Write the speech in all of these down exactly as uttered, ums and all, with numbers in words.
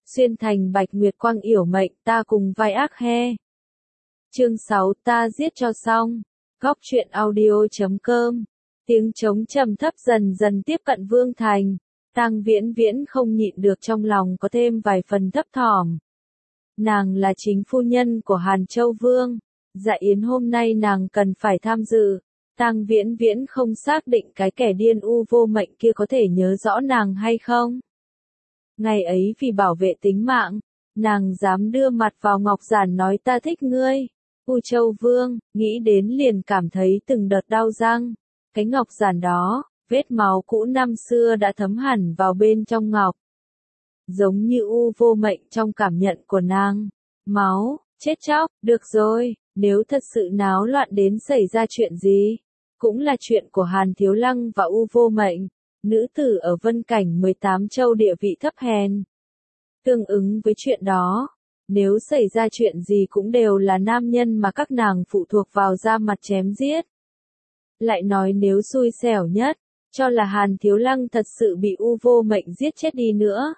xuyên thành bạch nguyệt quang yểu mệnh ta cùng vai ác he. Chương sáu ta giết cho xong. Góc truyện audio.com. Tiếng trống trầm thấp dần dần tiếp cận Vương Thành. Tang Viễn Viễn không nhịn được trong lòng có thêm vài phần thấp thỏm. Nàng là chính phu nhân của Hàn Châu Vương. Dạ yến hôm nay nàng cần phải tham dự. Tang Viễn Viễn không xác định cái kẻ điên u vô mệnh kia có thể nhớ rõ nàng hay không. Ngày ấy vì bảo vệ tính mạng, nàng dám đưa mặt vào ngọc giản nói ta thích ngươi. U Châu Vương, nghĩ đến liền cảm thấy từng đợt đau răng. Cái ngọc giản đó, vết máu cũ năm xưa đã thấm hẳn vào bên trong ngọc. Giống như u vô mệnh trong cảm nhận của nàng. Máu, chết chóc, được rồi, nếu thật sự náo loạn đến xảy ra chuyện gì, cũng là chuyện của Hàn Thiếu Lăng và u vô mệnh, nữ tử ở vân cảnh mười tám châu địa vị thấp hèn. Tương ứng với chuyện đó, nếu xảy ra chuyện gì cũng đều là nam nhân mà các nàng phụ thuộc vào ra mặt chém giết. Lại nói nếu xui xẻo nhất, cho là Hàn Thiếu Lăng thật sự bị u vô mệnh giết chết đi nữa.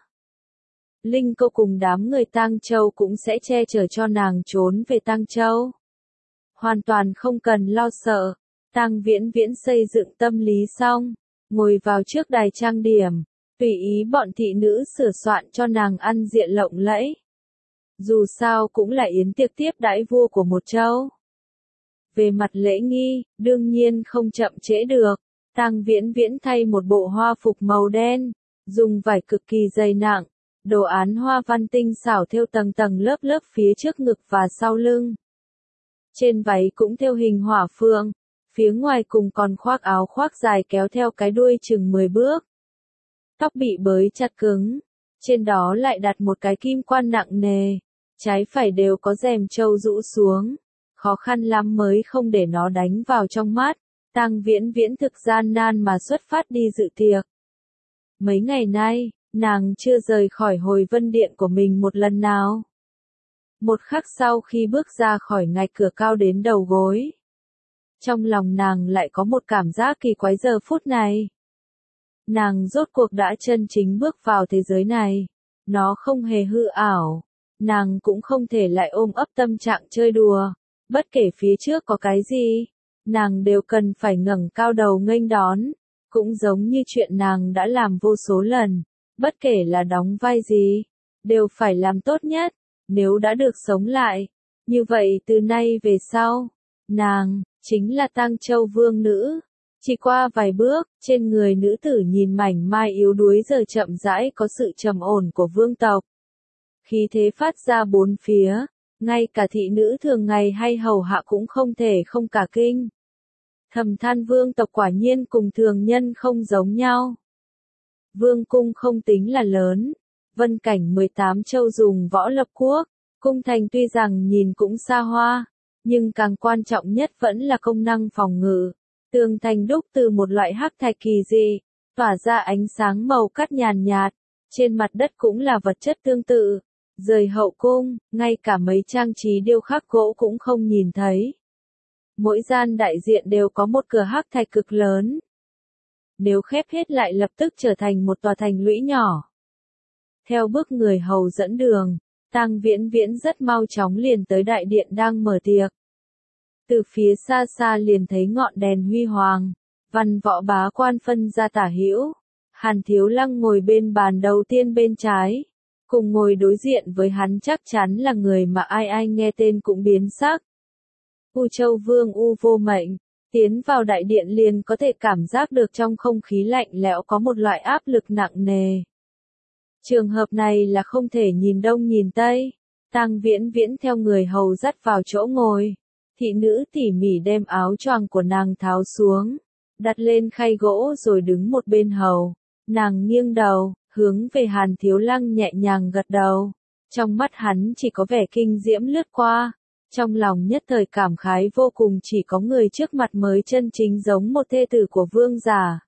Linh Câu cùng đám người Tang Châu cũng sẽ che chở cho nàng trốn về Tang Châu. Hoàn toàn không cần lo sợ. Tang Viễn Viễn xây dựng tâm lý xong, ngồi vào trước đài trang điểm, tùy ý bọn thị nữ sửa soạn cho nàng ăn diện lộng lẫy. Dù sao cũng là yến tiệc tiếp đãi vua của một châu. Về mặt lễ nghi, đương nhiên không chậm trễ được. Tang Viễn Viễn thay một bộ hoa phục màu đen, dùng vải cực kỳ dày nặng, đồ án hoa văn tinh xảo thêu tầng tầng lớp lớp phía trước ngực và sau lưng. Trên váy cũng thêu hình hỏa phượng, phía ngoài cùng còn khoác áo khoác dài kéo theo cái đuôi chừng mười bước. Tóc bị bới chặt cứng, trên đó lại đặt một cái kim quan nặng nề, trái phải đều có rèm trâu rũ xuống, khó khăn lắm mới không để nó đánh vào trong mắt. Tang Viễn Viễn thực gian nan mà xuất phát đi dự tiệc. Mấy ngày nay, nàng chưa rời khỏi hồi vân điện của mình một lần nào. Một khắc sau khi bước ra khỏi ngạch cửa cao đến đầu gối, trong lòng nàng lại có một cảm giác kỳ quái giờ phút này. Nàng rốt cuộc đã chân chính bước vào thế giới này. Nó không hề hư ảo. Nàng cũng không thể lại ôm ấp tâm trạng chơi đùa. Bất kể phía trước có cái gì, nàng đều cần phải ngẩng cao đầu nghênh đón. Cũng giống như chuyện nàng đã làm vô số lần. Bất kể là đóng vai gì, đều phải làm tốt nhất. Nếu đã được sống lại, như vậy từ nay về sau, nàng chính là Tang Châu Vương nữ. Chỉ qua vài bước, trên người nữ tử nhìn mảnh mai yếu đuối giờ chậm rãi có sự trầm ổn của vương tộc. Khí thế phát ra bốn phía, ngay cả thị nữ thường ngày hay hầu hạ cũng không thể không cả kinh. Thầm than vương tộc quả nhiên cùng thường nhân không giống nhau. Vương cung không tính là lớn, vân cảnh mười tám châu dùng võ lập quốc, cung thành tuy rằng nhìn cũng xa hoa, nhưng càng quan trọng nhất vẫn là công năng phòng ngự. Tường thành đúc từ một loại hắc thạch kỳ dị, tỏa ra ánh sáng màu cát nhàn nhạt, trên mặt đất cũng là vật chất tương tự. Rời hậu cung, ngay cả mấy trang trí điêu khắc gỗ cũng không nhìn thấy. Mỗi gian đại diện đều có một cửa hắc thạch cực lớn. Nếu khép hết lại lập tức trở thành một tòa thành lũy nhỏ. Theo bước người hầu dẫn đường, Tang Viễn Viễn rất mau chóng liền tới đại điện đang mở tiệc. Từ phía xa xa liền thấy ngọn đèn huy hoàng, văn võ bá quan phân ra tả hữu. Hàn Thiếu Lăng ngồi bên bàn đầu tiên bên trái, cùng ngồi đối diện với hắn chắc chắn là người mà ai ai nghe tên cũng biến sắc. U Châu Vương U vô mệnh, tiến vào đại điện liền có thể cảm giác được trong không khí lạnh lẽo có một loại áp lực nặng nề. Trường hợp này là không thể nhìn đông nhìn tây. Tang Viễn Viễn theo người hầu dắt vào chỗ ngồi. Thị nữ tỉ mỉ đem áo choàng của nàng tháo xuống, đặt lên khay gỗ rồi đứng một bên hầu. Nàng nghiêng đầu, hướng về Hàn Thiếu Lăng nhẹ nhàng gật đầu. Trong mắt hắn chỉ có vẻ kinh diễm lướt qua. Trong lòng nhất thời cảm khái vô cùng, chỉ có người trước mặt mới chân chính giống một thê tử của vương giả.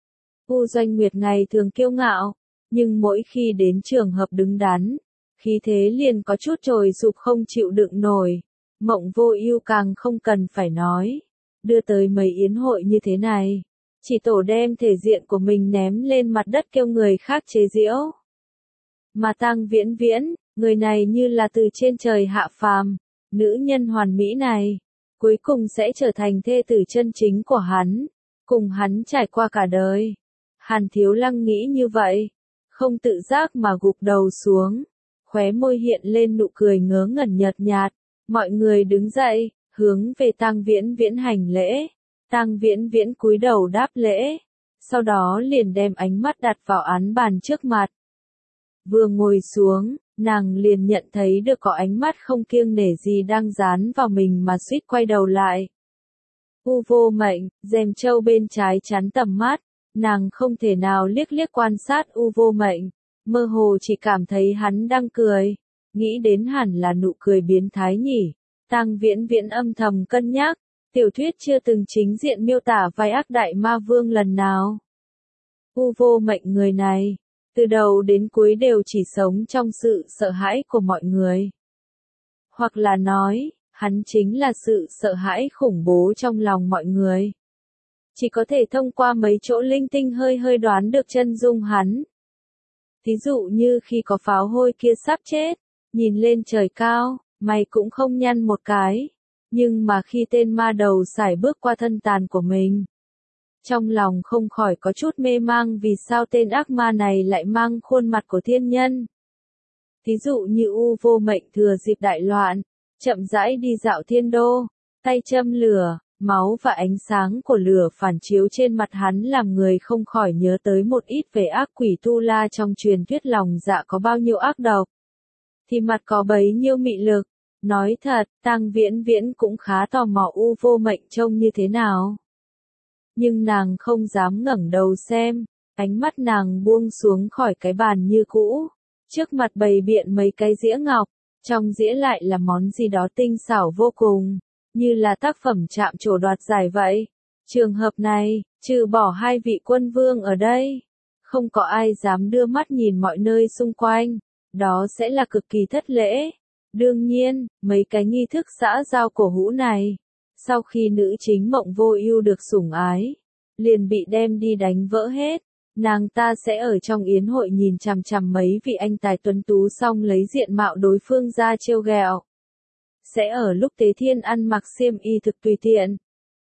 U Doanh Nguyệt ngày thường kiêu ngạo, nhưng mỗi khi đến trường hợp đứng đắn, khí thế liền có chút trồi sụp không chịu đựng nổi. Mộng Vô Ưu càng không cần phải nói, đưa tới mấy yến hội như thế này, chỉ tổ đem thể diện của mình ném lên mặt đất kêu người khác chế giễu. Mà Tang Viễn Viễn, người này như là từ trên trời hạ phàm, nữ nhân hoàn mỹ này, cuối cùng sẽ trở thành thê tử chân chính của hắn, cùng hắn trải qua cả đời. Hàn Thiếu Lăng nghĩ như vậy, không tự giác mà gục đầu xuống, khóe môi hiện lên nụ cười ngớ ngẩn nhợt nhạt. Mọi người đứng dậy, hướng về Tang Viễn Viễn hành lễ. Tang Viễn Viễn cúi đầu đáp lễ, sau đó liền đem ánh mắt đặt vào án bàn trước mặt. Vừa ngồi xuống, nàng liền nhận thấy được có ánh mắt không kiêng nể gì đang dán vào mình mà suýt quay đầu lại. U Vô Mệnh, rèm trâu bên trái chắn tầm mắt, nàng không thể nào liếc liếc quan sát U Vô Mệnh, mơ hồ chỉ cảm thấy hắn đang cười, nghĩ đến hẳn là nụ cười biến thái nhỉ. Tang Viễn Viễn âm thầm cân nhắc, tiểu thuyết chưa từng chính diện miêu tả vai ác đại ma vương lần nào. U Vô Mệnh người này, từ đầu đến cuối đều chỉ sống trong sự sợ hãi của mọi người. Hoặc là nói, hắn chính là sự sợ hãi khủng bố trong lòng mọi người. Chỉ có thể thông qua mấy chỗ linh tinh hơi hơi đoán được chân dung hắn. Ví dụ như khi có pháo hôi kia sắp chết, nhìn lên trời cao, mày cũng không nhăn một cái. Nhưng mà khi tên ma đầu sải bước qua thân tàn của mình, trong lòng không khỏi có chút mê mang vì sao tên ác ma này lại mang khuôn mặt của thiên nhân. Ví dụ như U Vô Mệnh thừa dịp đại loạn, chậm rãi đi dạo thiên đô, tay châm lửa, máu và ánh sáng của lửa phản chiếu trên mặt hắn làm người không khỏi nhớ tới một ít về ác quỷ Tu La trong truyền thuyết lòng dạ có bao nhiêu ác độc, thì mặt có bấy nhiêu mị lực. Nói thật, Tang Viễn Viễn cũng khá tò mò U Vô Mệnh trông như thế nào. Nhưng nàng không dám ngẩng đầu xem, ánh mắt nàng buông xuống khỏi cái bàn như cũ. Trước mặt bày biện mấy cái dĩa ngọc, trong dĩa lại là món gì đó tinh xảo vô cùng, như là tác phẩm chạm trổ đoạt giải vậy. Trường hợp này, trừ bỏ hai vị quân vương ở đây, không có ai dám đưa mắt nhìn mọi nơi xung quanh, đó sẽ là cực kỳ thất lễ. Đương nhiên, mấy cái nghi thức xã giao cổ hũ này, sau khi nữ chính Mộng Vô Ưu được sủng ái, liền bị đem đi đánh vỡ hết. Nàng ta sẽ ở trong yến hội nhìn chằm chằm mấy vị anh tài tuấn tú xong lấy diện mạo đối phương ra trêu ghẹo. Sẽ ở lúc Tế Thiên ăn mặc xiêm y thực tùy tiện,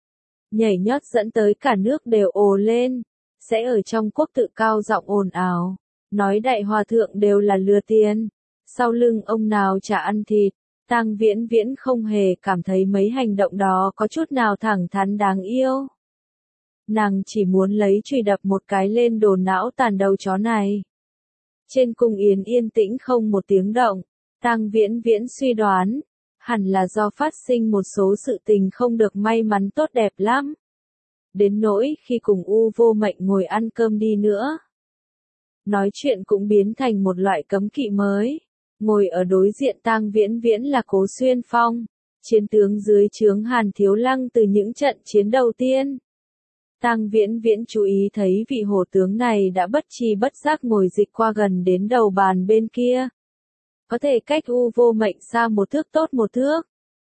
nhảy nhót dẫn tới cả nước đều ồ lên. Sẽ ở trong quốc tự cao giọng ồn ào, nói đại hòa thượng đều là lừa tiền. Sau lưng ông nào chả ăn thịt. Tang Viễn Viễn không hề cảm thấy mấy hành động đó có chút nào thẳng thắn đáng yêu. Nàng chỉ muốn lấy chùy đập một cái lên đồ não tàn đầu chó này. Trên cung yến yên tĩnh không một tiếng động, Tang Viễn Viễn suy đoán, hẳn là do phát sinh một số sự tình không được may mắn tốt đẹp lắm. Đến nỗi khi cùng U Vô Mệnh ngồi ăn cơm đi nữa, nói chuyện cũng biến thành một loại cấm kỵ mới. Ngồi ở đối diện Tang Viễn Viễn là Cố Xuyên Phong, chiến tướng dưới trướng Hàn Thiếu Lăng từ những trận chiến đầu tiên. Tang Viễn Viễn chú ý thấy vị hổ tướng này đã bất tri bất giác ngồi dịch qua gần đến đầu bàn bên kia. Có thể cách U Vô Mệnh xa một thước tốt một thước.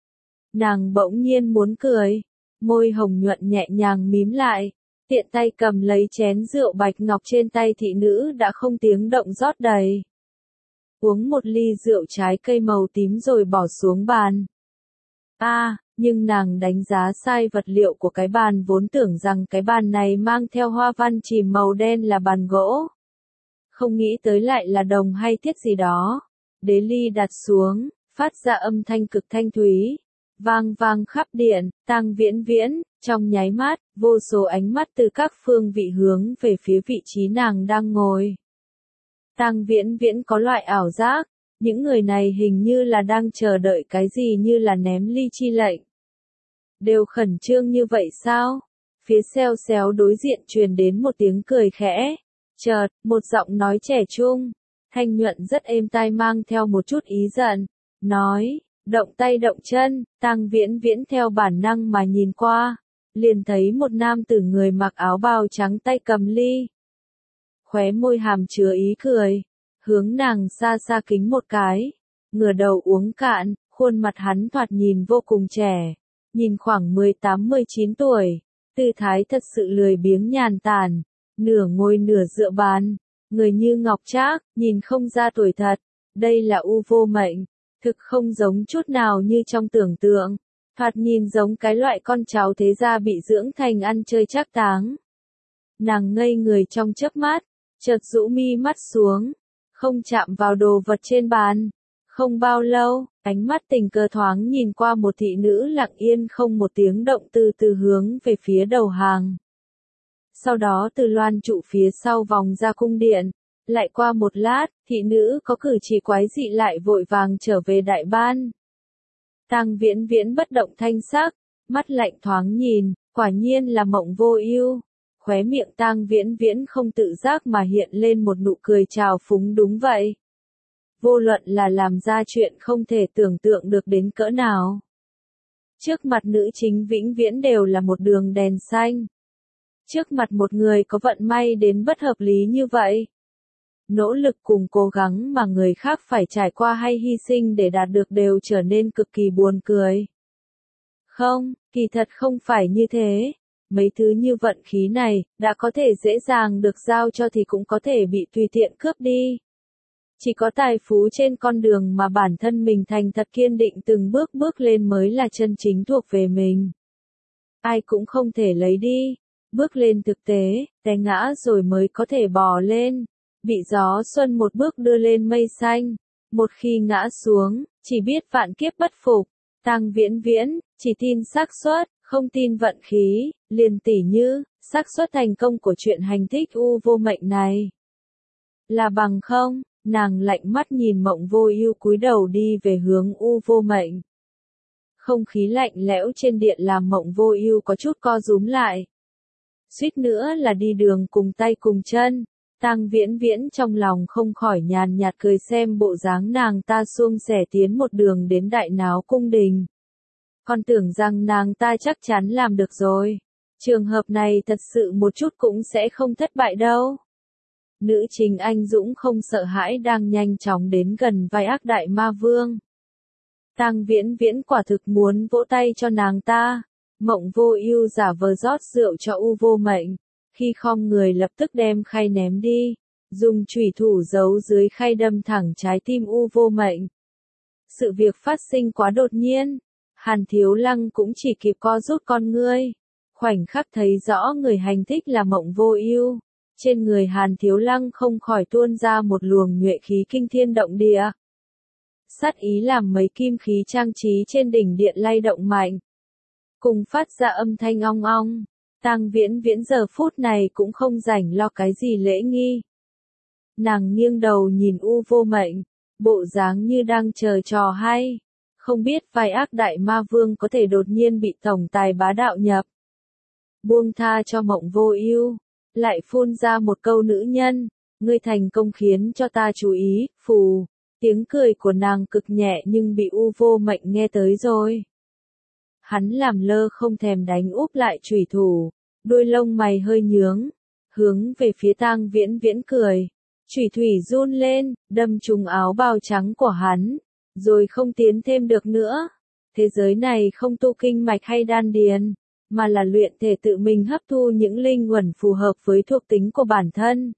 Nàng bỗng nhiên muốn cười, môi hồng nhuận nhẹ nhàng mím lại, tiện tay cầm lấy chén rượu bạch ngọc trên tay thị nữ đã không tiếng động rót đầy. Uống một ly rượu trái cây màu tím rồi bỏ xuống bàn. A, à, nhưng nàng đánh giá sai vật liệu của cái bàn vốn tưởng rằng cái bàn này mang theo hoa văn chìm màu đen là bàn gỗ. Không nghĩ tới lại là đồng hay thiết gì đó. Đế ly đặt xuống, phát ra âm thanh cực thanh thúy, vang vang khắp điện. Tang Viễn Viễn, trong nháy mắt, vô số ánh mắt từ các phương vị hướng về phía vị trí nàng đang ngồi. Tang Viễn Viễn có loại ảo giác, những người này hình như là đang chờ đợi cái gì như là ném ly chi lệnh. Đều khẩn trương như vậy sao? Phía xeo xéo đối diện truyền đến một tiếng cười khẽ. Chợt, một giọng nói trẻ trung, thanh nhuận rất êm tai mang theo một chút ý giận, nói, động tay động chân. Tang Viễn Viễn theo bản năng mà nhìn qua, liền thấy một nam tử người mặc áo bào trắng tay cầm ly. Khóe môi hàm chứa ý cười, hướng nàng xa xa kính một cái, ngửa đầu uống cạn, khuôn mặt hắn thoạt nhìn vô cùng trẻ, nhìn khoảng mười tám mười chín tuổi, tư thái thật sự lười biếng nhàn tản, nửa ngồi nửa dựa bàn, Người như ngọc trác, nhìn không ra tuổi thật. Đây là u vô mệnh, thực không giống chút nào như trong tưởng tượng. Thoạt nhìn giống cái loại con cháu thế gia bị dưỡng thành ăn chơi trác táng. Nàng ngây người trong chớp mắt, chợt rũ mi mắt xuống, không chạm vào đồ vật trên bàn. Không bao lâu, ánh mắt tình cờ thoáng nhìn qua một thị nữ lặng yên không một tiếng động từ từ hướng về phía đầu hàng. Sau đó từ loan trụ phía sau vòng ra cung điện, lại qua một lát, thị nữ có cử chỉ quái dị lại vội vàng trở về đại ban. Tang Viễn Viễn bất động thanh sắc, mắt lạnh thoáng nhìn, quả nhiên là Mộng Vô Ưu. Khóe miệng Tang Viễn Viễn không tự giác mà hiện lên một nụ cười trào phúng đúng vậy. Vô luận là làm ra chuyện không thể tưởng tượng được đến cỡ nào. Trước mặt nữ chính vĩnh viễn đều là một đường đèn xanh. Trước mặt một người có vận may đến bất hợp lý như vậy. Nỗ lực cùng cố gắng mà người khác phải trải qua hay hy sinh để đạt được đều trở nên cực kỳ buồn cười. Không, kỳ thật không phải như thế. Mấy thứ như vận khí này, đã có thể dễ dàng được giao cho thì cũng có thể bị tùy tiện cướp đi. Chỉ có tài phú trên con đường mà bản thân mình thành thật kiên định từng bước bước lên mới là chân chính thuộc về mình. Ai cũng không thể lấy đi. Bước lên thực tế, té ngã rồi mới có thể bò lên. Bị gió xuân một bước đưa lên mây xanh. Một khi ngã xuống, chỉ biết vạn kiếp bất phục. Tang Viễn Viễn, chỉ tin xác suất, không tin vận khí, liền tỉ như, xác suất thành công của chuyện hành thích u vô mệnh này. Là bằng không, nàng lạnh mắt nhìn Mộng Vô Ưu cúi đầu đi về hướng u vô mệnh. Không khí lạnh lẽo trên điện làm Mộng Vô Ưu có chút co rúm lại. Suýt nữa là đi đường cùng tay cùng chân. Tang Viễn Viễn trong lòng không khỏi nhàn nhạt cười xem bộ dáng nàng ta suông sẻ tiến một đường đến đại náo cung đình. Còn tưởng rằng nàng ta chắc chắn làm được rồi. Trường hợp này thật sự một chút cũng sẽ không thất bại đâu. Nữ chính anh dũng không sợ hãi đang nhanh chóng đến gần vai ác đại ma vương. Tang Viễn Viễn quả thực muốn vỗ tay cho nàng ta. Mộng Vô Ưu giả vờ rót rượu cho u vô mệnh. Khi khom người lập tức đem khay ném đi. Dùng chủy thủ giấu dưới khay đâm thẳng trái tim u vô mệnh. Sự việc phát sinh quá đột nhiên. Hàn Thiếu Lăng cũng chỉ kịp co rút con ngươi. Khoảnh khắc thấy rõ người hành thích là Mộng Vô Ưu. Trên người Hàn Thiếu Lăng không khỏi tuôn ra một luồng nhuệ khí kinh thiên động địa. Sát ý làm mấy kim khí trang trí trên đỉnh điện lay động mạnh. Cùng phát ra âm thanh ong ong. Tang Viễn Viễn giờ phút này cũng không rảnh lo cái gì lễ nghi. Nàng nghiêng đầu nhìn u vô mệnh, bộ dáng như đang chờ trò hay. Không biết vai ác đại ma vương có thể đột nhiên bị tổng tài bá đạo nhập. Buông tha cho Mộng Vô Ưu, lại phun ra một câu nữ nhân, ngươi thành công khiến cho ta chú ý, phù. Tiếng cười của nàng cực nhẹ nhưng bị u vô mệnh nghe tới rồi. Hắn làm lơ không thèm đánh úp lại chủy thủ, đôi lông mày hơi nhướng, hướng về phía Tang Viễn Viễn cười. Chủy thủy run lên, đâm trúng áo bào trắng của hắn, rồi không tiến thêm được nữa. Thế giới này không tu kinh mạch hay đan điền, mà là luyện thể tự mình hấp thu những linh quẩn phù hợp với thuộc tính của bản thân.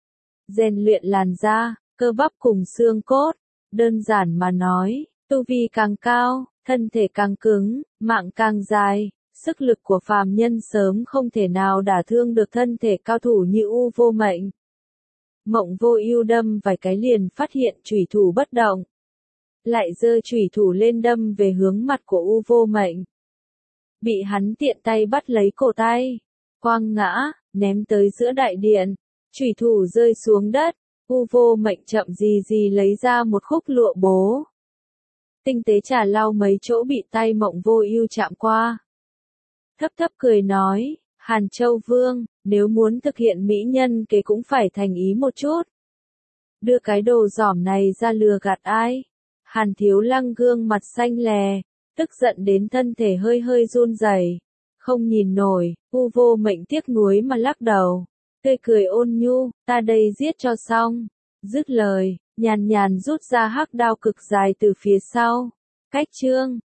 Rèn luyện làn da, cơ bắp cùng xương cốt, đơn giản mà nói, tu vi càng cao, thân thể càng cứng, mạng càng dài, sức lực của phàm nhân sớm không thể nào đả thương được thân thể cao thủ như u vô mệnh. Mộng Vô Ưu đâm vài cái liền phát hiện chủy thủ bất động. Lại giơ chủy thủ lên đâm về hướng mặt của u vô mệnh. Bị hắn tiện tay bắt lấy cổ tay, quăng ngã, ném tới giữa đại điện, chủy thủ rơi xuống đất, u vô mệnh chậm gì gì lấy ra một khúc lụa bố. Tinh tế chà lau mấy chỗ bị tay Mộng Vô Ưu chạm qua. Thấp thấp cười nói, Hàn Châu Vương, nếu muốn thực hiện mỹ nhân kế cũng phải thành ý một chút. Đưa cái đồ giỏm này ra lừa gạt ai? Hàn Thiếu Lăng gương mặt xanh lè, tức giận đến thân thể hơi hơi run rẩy, không nhìn nổi. U vô mệnh tiếc nuối mà lắc đầu, tươi cười ôn nhu, ta đây giết cho xong. Dứt lời, nhàn nhàn rút ra hắc đao cực dài từ phía sau. Cách chương